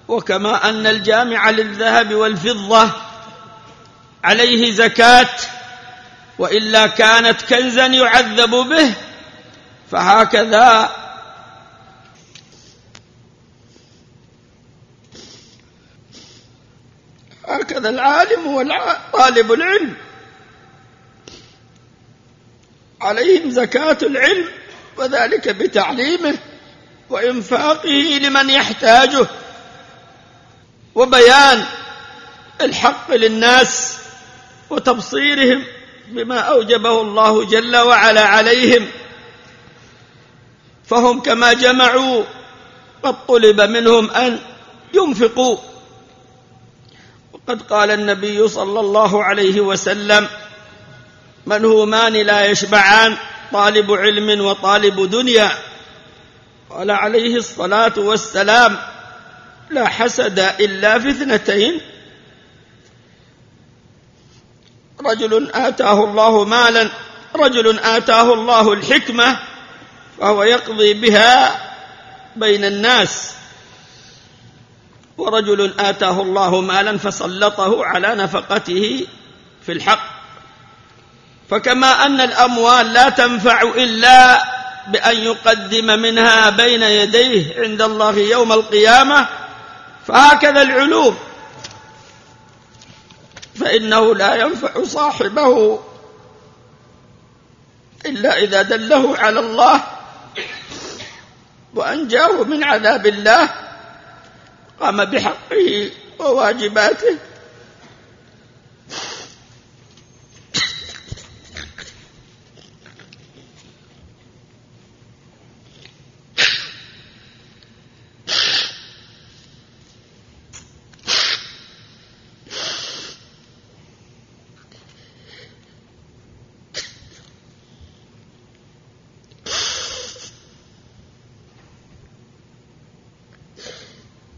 وكما أن الجامع للذهب والفضة عليه زكاة وإلا كانت كنزا يعذب به، فهكذا العالم وطالب العلم عليهم زكاة العلم، وذلك بتعليمه وإنفاقه لمن يحتاجه وبيان الحق للناس وتبصيرهم بما أوجبه الله جل وعلا عليهم. فهم كما جمعوا قد طلب منهم أن ينفقوا، وقد قال النبي صلى الله عليه وسلم: منهومان لا يشبعان، طالب علم وطالب دنيا. قال عليه الصلاة والسلام: لا حسد إلا في اثنتين: رجل آتاه الله مالا، رجل آتاه الله الحكمة فهو يقضي بها بين الناس، ورجل آتاه الله مالا فسلطه على نفقته في الحق. فكما أن الأموال لا تنفع إلا بأن يقدم منها بين يديه عند الله يوم القيامة، فهكذا العلوم، فإنه لا ينفع صاحبه إلا إذا دله على الله وأنجاه من عذاب الله، قام بحقه وواجباته